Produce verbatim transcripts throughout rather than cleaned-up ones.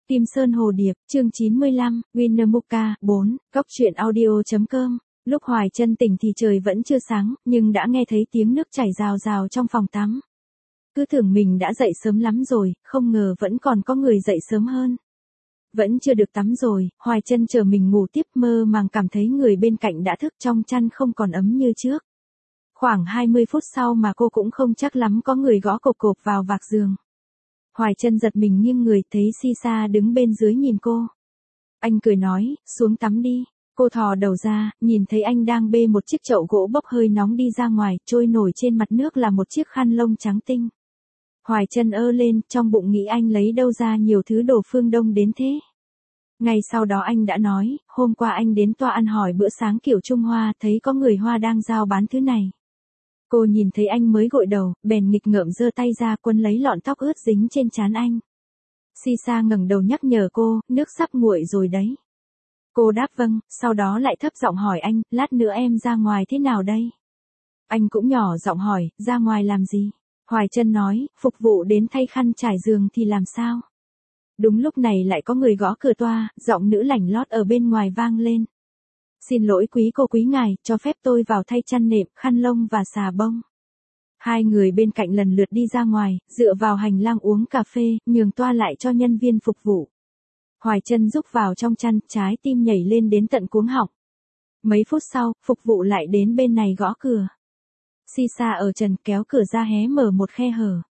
Kim Sơn Hồ Điệp, chương chín mươi lăm, Winnemucca, bốn, Cốc truyện audio.com. Lúc Hoài Chân tỉnh thì trời vẫn chưa sáng, nhưng đã nghe thấy tiếng nước chảy rào rào trong phòng tắm. Cứ tưởng mình đã dậy sớm lắm rồi, không ngờ vẫn còn có người dậy sớm hơn. Vẫn chưa được tắm rồi, Hoài Chân chờ mình ngủ tiếp, mơ màng cảm thấy người bên cạnh đã thức, trong chăn không còn ấm như trước. Khoảng hai mươi phút sau mà cô cũng không chắc lắm có người gõ cộp cộp vào vạc giường. Hoài Chân giật mình nghiêng người, thấy Sisa đứng bên dưới nhìn cô. Anh cười nói, xuống tắm đi. Cô thò đầu ra, nhìn thấy anh đang bê một chiếc chậu gỗ bốc hơi nóng đi ra ngoài, trôi nổi trên mặt nước là một chiếc khăn lông trắng tinh. Hoài Chân ơ lên, trong bụng nghĩ anh lấy đâu ra nhiều thứ đồ phương Đông đến thế. Ngay sau đó anh đã nói, hôm qua anh đến toa ăn hỏi bữa sáng kiểu Trung Hoa, thấy có người Hoa đang giao bán thứ này. Cô nhìn thấy anh mới gội đầu, bèn nghịch ngợm giơ tay ra quấn lấy lọn tóc ướt dính trên trán anh. Sisa ngẩng đầu nhắc nhở cô, nước sắp nguội rồi đấy. Cô đáp vâng, sau đó lại thấp giọng hỏi anh, lát nữa em ra ngoài thế nào đây? Anh cũng nhỏ giọng hỏi, ra ngoài làm gì? Hoài Chân nói, phục vụ đến thay khăn trải giường thì làm sao? Đúng lúc này lại có người gõ cửa toa, giọng nữ lảnh lót ở bên ngoài vang lên. Xin lỗi quý cô quý ngài, cho phép tôi vào thay chăn nệm, khăn lông và xà bông. Hai người bên cạnh lần lượt đi ra ngoài, dựa vào hành lang uống cà phê, nhường toa lại cho nhân viên phục vụ. Hoài Chân rúc vào trong chăn, trái tim nhảy lên đến tận cuống họng. Mấy phút sau, phục vụ lại đến bên này gõ cửa. Sisa ở trần kéo cửa ra hé mở một khe hở.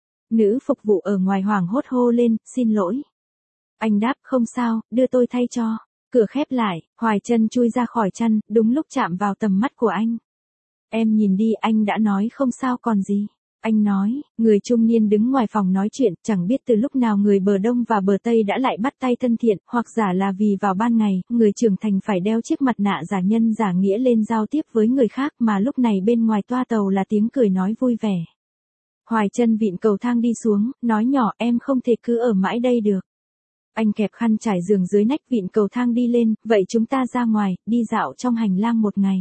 Nữ phục vụ ở ngoài hoảng hốt hô lên, xin lỗi. Anh đáp, không sao, đưa tôi thay cho. Cửa khép lại, Hoài Chân chui ra khỏi chăn, đúng lúc chạm vào tầm mắt của anh. Em nhìn đi, anh đã nói không sao còn gì. Anh nói, người trung niên đứng ngoài phòng nói chuyện, chẳng biết từ lúc nào người bờ Đông và bờ Tây đã lại bắt tay thân thiện, hoặc giả là vì vào ban ngày, người trưởng thành phải đeo chiếc mặt nạ giả nhân giả nghĩa lên giao tiếp với người khác, mà lúc này bên ngoài toa tàu là tiếng cười nói vui vẻ. Hoài Chân vịn cầu thang đi xuống, nói nhỏ, em không thể cứ ở mãi đây được. Anh kẹp khăn trải giường dưới nách, vịn cầu thang đi lên, vậy chúng ta ra ngoài, đi dạo trong hành lang một ngày.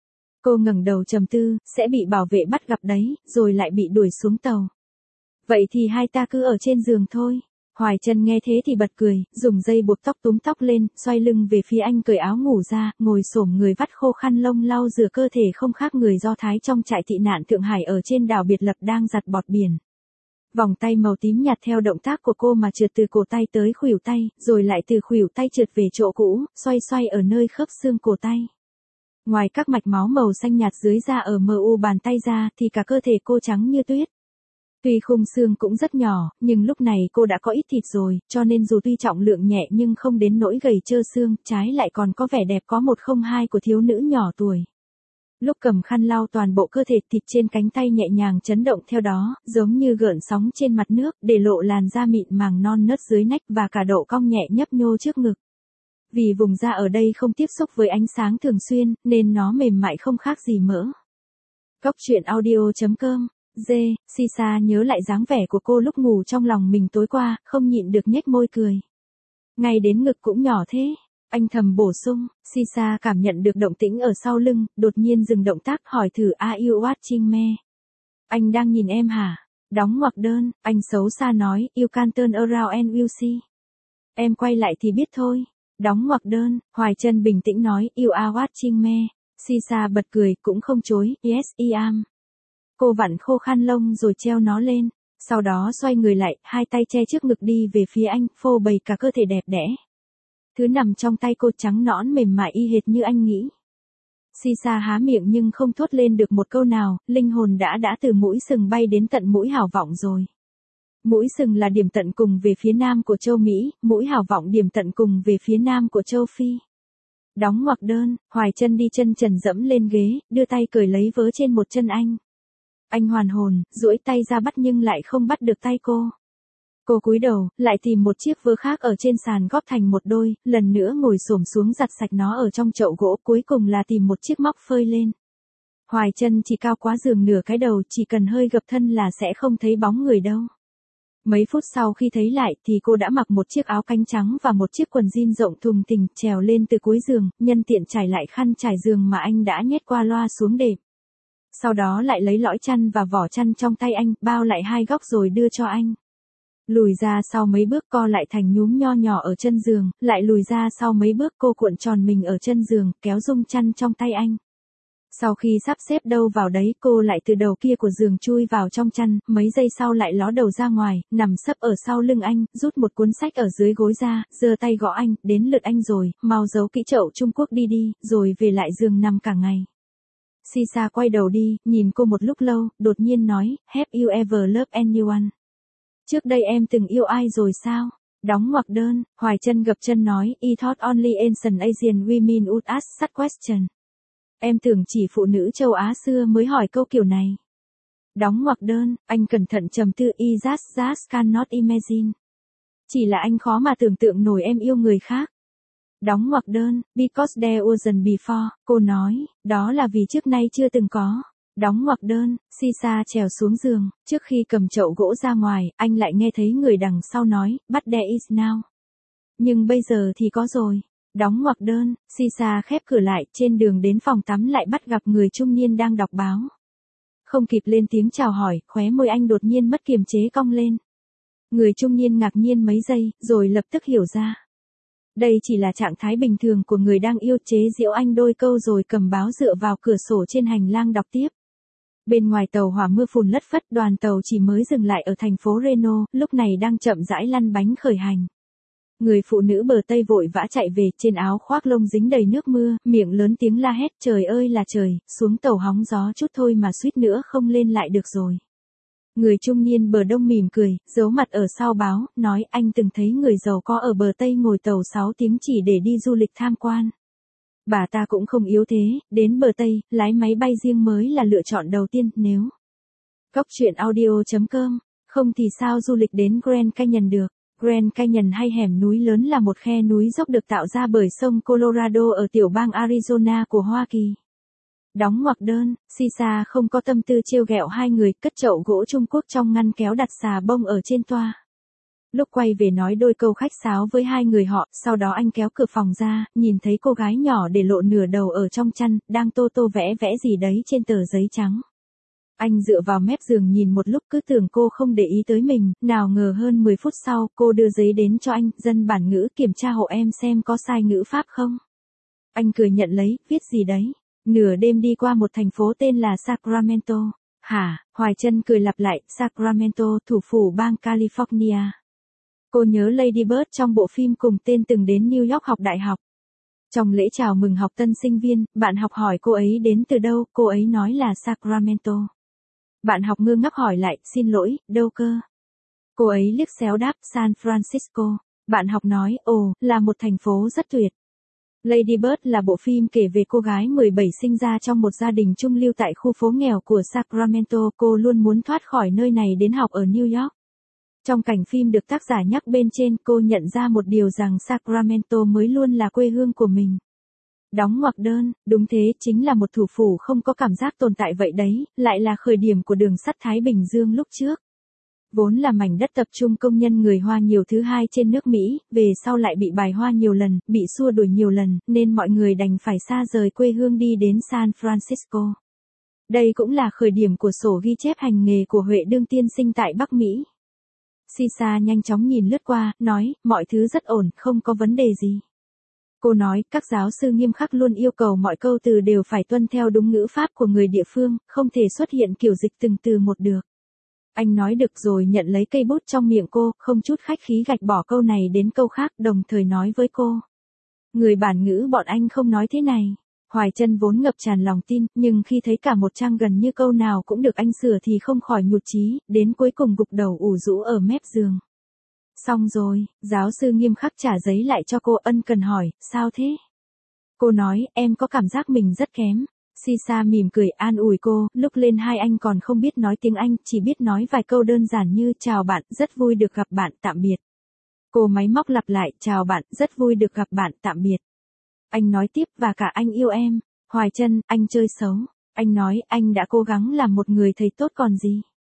Cô ngẩng đầu trầm tư, sẽ bị bảo vệ bắt gặp đấy, rồi lại bị đuổi xuống tàu. Vậy thì hai ta cứ ở trên giường thôi. Hoài Chân nghe thế thì bật cười, dùng dây buộc tóc túm tóc lên, xoay lưng về phía anh, cởi áo ngủ ra, ngồi xổm người vắt khô khăn lông lau rửa cơ thể, không khác người Do Thái trong trại tị nạn Thượng Hải ở trên đảo biệt lập đang giặt bọt biển. Vòng tay màu tím nhạt theo động tác của cô mà trượt từ cổ tay tới khuỷu tay, rồi lại từ khuỷu tay trượt về chỗ cũ, xoay xoay ở nơi khớp xương cổ tay. Ngoài các mạch máu màu xanh nhạt dưới da ở mờ u bàn tay ra thì cả cơ thể cô trắng như tuyết. Tuy khung xương cũng rất nhỏ, nhưng lúc này cô đã có ít thịt rồi, cho nên dù tuy trọng lượng nhẹ nhưng không đến nỗi gầy trơ xương, trái lại còn có vẻ đẹp có một không hai của thiếu nữ nhỏ tuổi. Lúc cầm khăn lau toàn bộ cơ thể, thịt trên cánh tay nhẹ nhàng chấn động theo đó, giống như gợn sóng trên mặt nước, để lộ làn da mịn màng non nớt dưới nách và cả độ cong nhẹ nhấp nhô trước ngực. Vì vùng da ở đây không tiếp xúc với ánh sáng thường xuyên, nên nó mềm mại không khác gì mỡ. Cốc truyện audio.com. Dê, Sisa nhớ lại dáng vẻ của cô lúc ngủ trong lòng mình tối qua, không nhịn được nhếch môi cười. Ngay đến ngực cũng nhỏ thế. Anh thầm bổ sung, Sisa cảm nhận được động tĩnh ở sau lưng, đột nhiên dừng động tác, hỏi thử, Are you watching me? Anh đang nhìn em hả? Đóng ngoặc đơn, anh xấu xa nói, you can turn around and we'll see. Em quay lại thì biết thôi. Đóng ngoặc đơn, Hoài Chân bình tĩnh nói, you are watching me. Sisa bật cười, cũng không chối, yes I am. Cô vặn khô khăn lông rồi treo nó lên, sau đó xoay người lại, hai tay che trước ngực đi về phía anh, phô bày cả cơ thể đẹp đẽ. Thứ nằm trong tay cô trắng nõn mềm mại y hệt như anh nghĩ. Sisa há miệng nhưng không thốt lên được một câu nào, linh hồn đã đã từ mũi sừng bay đến tận mũi hảo vọng rồi. Mũi sừng là điểm tận cùng về phía nam của châu Mỹ, mũi hảo vọng điểm tận cùng về phía nam của châu Phi. Đóng ngoặc đơn, Hoài Chân đi chân trần dẫm lên ghế, đưa tay cởi lấy vớ trên một chân anh. Anh hoàn hồn, duỗi tay ra bắt nhưng lại không bắt được tay cô. Cô cúi đầu, lại tìm một chiếc vớ khác ở trên sàn góp thành một đôi, lần nữa ngồi xổm xuống giặt sạch nó ở trong chậu gỗ, cuối cùng là tìm một chiếc móc phơi lên. Hoài Chân chỉ cao quá giường nửa cái đầu, chỉ cần hơi gập thân là sẽ không thấy bóng người đâu. Mấy phút sau khi thấy lại thì cô đã mặc một chiếc áo cánh trắng và một chiếc quần jean rộng thùng thình, trèo lên từ cuối giường, nhân tiện trải lại khăn trải giường mà anh đã nhét qua loa xuống đệm. Sau đó lại lấy lõi chăn và vỏ chăn trong tay anh, bao lại hai góc rồi đưa cho anh. Lùi ra sau mấy bước co lại thành nhúm nho nhỏ ở chân giường, lại lùi ra sau mấy bước cô cuộn tròn mình ở chân giường, kéo dung chăn trong tay anh. Sau khi sắp xếp đâu vào đấy cô lại từ đầu kia của giường chui vào trong chăn, mấy giây sau lại ló đầu ra ngoài, nằm sấp ở sau lưng anh, rút một cuốn sách ở dưới gối ra, giơ tay gõ anh, đến lượt anh rồi, mau giấu kỹ chậu Trung Quốc đi đi, rồi về lại giường nằm cả ngày. Sisa quay đầu đi, nhìn cô một lúc lâu, đột nhiên nói, have you ever loved anyone? Trước đây em từng yêu ai rồi sao? Đóng ngoặc đơn, Hoài Chân gập chân nói, I thought only ancient Asian women would ask such question. Em tưởng chỉ phụ nữ châu Á xưa mới hỏi câu kiểu này. Đóng ngoặc đơn, anh cẩn thận trầm tư, I just just cannot imagine. Chỉ là anh khó mà tưởng tượng nổi em yêu người khác. Đóng ngoặc đơn, because there wasn't before, cô nói, đó là vì trước nay chưa từng có. Đóng ngoặc đơn, Sisa trèo xuống giường, trước khi cầm chậu gỗ ra ngoài, anh lại nghe thấy người đằng sau nói, but there is now. Nhưng bây giờ thì có rồi. Đóng ngoặc đơn, Sisa khép cửa lại, trên đường đến phòng tắm lại bắt gặp người trung niên đang đọc báo. Không kịp lên tiếng chào hỏi, khóe môi anh đột nhiên mất kiềm chế cong lên. Người trung niên ngạc nhiên mấy giây, rồi lập tức hiểu ra. Đây chỉ là trạng thái bình thường của người đang yêu, chế giễu anh đôi câu rồi cầm báo dựa vào cửa sổ trên hành lang đọc tiếp. Bên ngoài tàu hỏa mưa phùn lất phất, đoàn tàu chỉ mới dừng lại ở thành phố Reno, lúc này đang chậm rãi lăn bánh khởi hành. Người phụ nữ bờ Tây vội vã chạy về, trên áo khoác lông dính đầy nước mưa, miệng lớn tiếng la hét, trời ơi là trời, xuống tàu hóng gió chút thôi mà suýt nữa không lên lại được rồi. Người trung niên bờ Đông mỉm cười, giấu mặt ở sau báo, nói anh từng thấy người giàu có ở bờ Tây ngồi tàu sáu tiếng chỉ để đi du lịch tham quan. Bà ta cũng không yếu thế, đến bờ Tây, lái máy bay riêng mới là lựa chọn đầu tiên, nếu. Góc truyện audio chấm com, không thì sao du lịch đến Grand Canyon được. Grand Canyon hay hẻm núi lớn là một khe núi dốc được tạo ra bởi sông Colorado ở tiểu bang Arizona của Hoa Kỳ. Đóng ngoặc đơn, Sisa không có tâm tư trêu ghẹo hai người, cất chậu gỗ Trung Quốc trong ngăn kéo đặt xà bông ở trên toa. Lúc quay về nói đôi câu khách sáo với hai người họ, sau đó anh kéo cửa phòng ra, nhìn thấy cô gái nhỏ để lộ nửa đầu ở trong chăn, đang tô tô vẽ vẽ gì đấy trên tờ giấy trắng. Anh dựa vào mép giường nhìn một lúc cứ tưởng cô không để ý tới mình, nào ngờ hơn mười phút sau, cô đưa giấy đến cho anh, dân bản ngữ kiểm tra hộ em xem có sai ngữ pháp không. Anh cười nhận lấy, viết gì đấy. Nửa đêm đi qua một thành phố tên là Sacramento. Hả, Hoài Chân cười lặp lại, Sacramento, thủ phủ bang California. Cô nhớ Lady Bird trong bộ phim cùng tên từng đến New York học đại học. Trong lễ chào mừng học tân sinh viên, bạn học hỏi cô ấy đến từ đâu, cô ấy nói là Sacramento. Bạn học ngơ ngác hỏi lại, xin lỗi, đâu cơ? Cô ấy liếc xéo đáp, San Francisco. Bạn học nói, ồ, là một thành phố rất tuyệt. Lady Bird là bộ phim kể về cô gái mười bảy sinh ra trong một gia đình trung lưu tại khu phố nghèo của Sacramento. Cô luôn muốn thoát khỏi nơi này đến học ở New York. Trong cảnh phim được tác giả nhắc bên trên, cô nhận ra một điều rằng Sacramento mới luôn là quê hương của mình. Đóng ngoặc đơn, đúng thế, chính là một thủ phủ không có cảm giác tồn tại vậy đấy, lại là khởi điểm của đường sắt Thái Bình Dương lúc trước. Vốn là mảnh đất tập trung công nhân người Hoa nhiều thứ hai trên nước Mỹ, về sau lại bị bài Hoa nhiều lần, bị xua đuổi nhiều lần, nên mọi người đành phải xa rời quê hương đi đến San Francisco. Đây cũng là khởi điểm của sổ ghi chép hành nghề của Huệ Đương tiên sinh tại Bắc Mỹ. Sisa nhanh chóng nhìn lướt qua, nói, mọi thứ rất ổn, không có vấn đề gì. Cô nói, các giáo sư nghiêm khắc luôn yêu cầu mọi câu từ đều phải tuân theo đúng ngữ pháp của người địa phương, không thể xuất hiện kiểu dịch từng từ một được. Anh nói được rồi nhận lấy cây bút trong miệng cô, không chút khách khí gạch bỏ câu này đến câu khác, đồng thời nói với cô. Người bản ngữ bọn anh không nói thế này. Hoài Chân vốn ngập tràn lòng tin, nhưng khi thấy cả một trang gần như câu nào cũng được anh sửa thì không khỏi nhụt chí, đến cuối cùng gục đầu ủ rũ ở mép giường. Xong rồi, giáo sư nghiêm khắc trả giấy lại cho cô, ân cần hỏi, sao thế? Cô nói, em có cảm giác mình rất kém. Sisa mỉm cười an ủi cô, lúc lên hai anh còn không biết nói tiếng Anh, chỉ biết nói vài câu đơn giản như, chào bạn, rất vui được gặp bạn, tạm biệt. Cô máy móc lặp lại, chào bạn, rất vui được gặp bạn, tạm biệt. Anh nói tiếp, và cả anh yêu em. Hoài Chân, anh chơi xấu. Anh nói, anh đã cố gắng làm một người thầy tốt còn gì.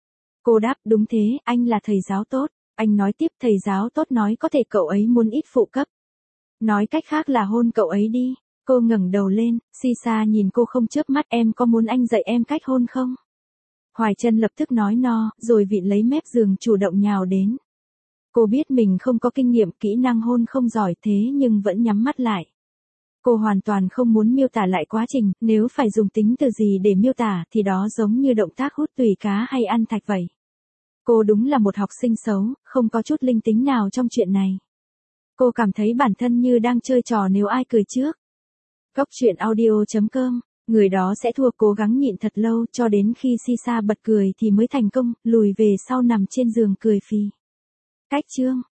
Cô đáp, đúng thế, anh là thầy giáo tốt. Anh nói tiếp, thầy giáo tốt nói có thể cậu ấy muốn ít phụ cấp. Nói cách khác là hôn cậu ấy đi. Cô ngẩng đầu lên, Sisa nhìn cô không chớp mắt, em có muốn anh dạy em cách hôn không? Hoài Chân lập tức nói no, rồi vịn lấy mép giường chủ động nhào đến. Cô biết mình không có kinh nghiệm, kỹ năng hôn không giỏi thế nhưng vẫn nhắm mắt lại. Cô hoàn toàn không muốn miêu tả lại quá trình, nếu phải dùng tính từ gì để miêu tả thì đó giống như động tác hút tùy cá hay ăn thạch vậy. Cô đúng là một học sinh xấu, không có chút linh tính nào trong chuyện này. Cô cảm thấy bản thân như đang chơi trò nếu ai cười trước. Góc truyện audio chấm com, người đó sẽ thua, cố gắng nhịn thật lâu cho đến khi Sisa bật cười thì mới thành công, lùi về sau nằm trên giường cười phì. Cách chương